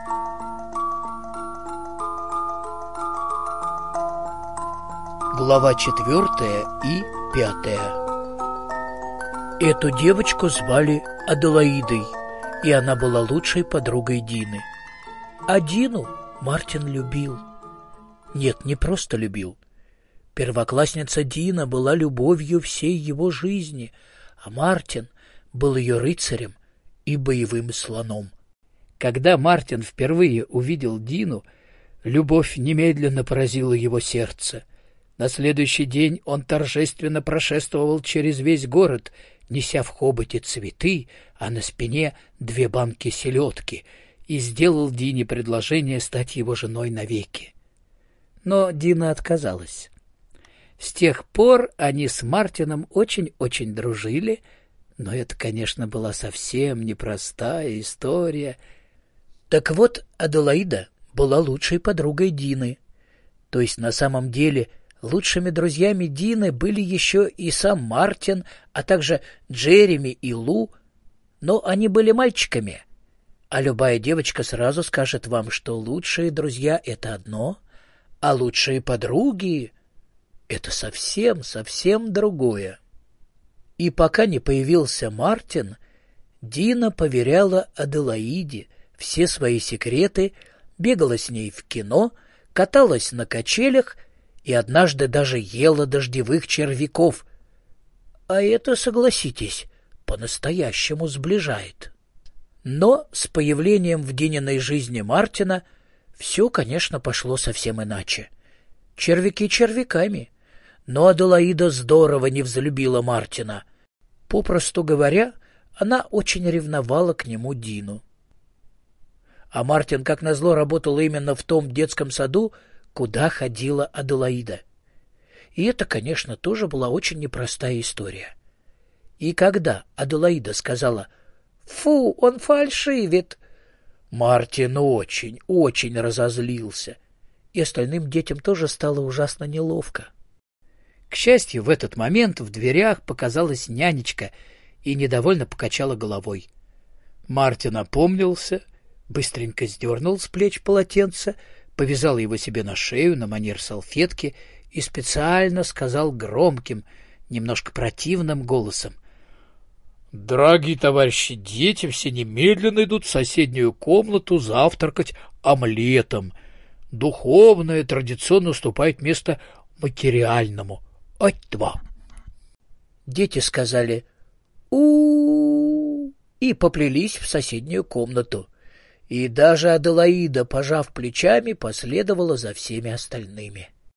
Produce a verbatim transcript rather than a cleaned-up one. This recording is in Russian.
Глава четвертая и пятая. Эту девочку звали Аделаидой, и она была лучшей подругой Дины. А Дину Мартин любил. Нет, не просто любил. Первоклассница Дина была любовью всей его жизни, а Мартин был ее рыцарем и боевым слоном. Когда Мартин впервые увидел Дину, любовь немедленно поразила его сердце. На следующий день он торжественно прошествовал через весь город, неся в хоботе цветы, а на спине две банки селедки, и сделал Дине предложение стать его женой навеки. Но Дина отказалась. С тех пор они с Мартином очень-очень дружили, но это, конечно, была совсем непростая история. Так вот, Аделаида была лучшей подругой Дины. То есть на самом деле лучшими друзьями Дины были еще и сам Мартин, а также Джереми и Лу, но они были мальчиками. А любая девочка сразу скажет вам, что лучшие друзья — это одно, а лучшие подруги — это совсем-совсем другое. И пока не появился Мартин, Дина поверяла Аделаиде все свои секреты, бегала с ней в кино, каталась на качелях и однажды даже ела дождевых червяков. А это, согласитесь, по-настоящему сближает. Но с появлением в Дининой жизни Мартина все, конечно, пошло совсем иначе. Червяки червяками, но Аделаида здорово не взлюбила Мартина. Попросту говоря, она очень ревновала к нему Дину. А Мартин, как назло, работал именно в том детском саду, куда ходила Аделаида. И это, конечно, тоже была очень непростая история. И когда Аделаида сказала «Фу, он фальшивит», Мартин очень, очень разозлился, и остальным детям тоже стало ужасно неловко. К счастью, в этот момент в дверях показалась нянечка и недовольно покачала головой. Мартин опомнился, быстренько сдернул с плеч полотенце, повязал его себе на шею на манер салфетки и специально сказал громким, немножко противным голосом: «Дорогие товарищи, дети все немедленно идут в соседнюю комнату завтракать омлетом. Духовное традиционно уступает место материальному. Ать-два». Дети сказали у и поплелись в соседнюю комнату. И даже Аделаида, пожав плечами, последовала за всеми остальными.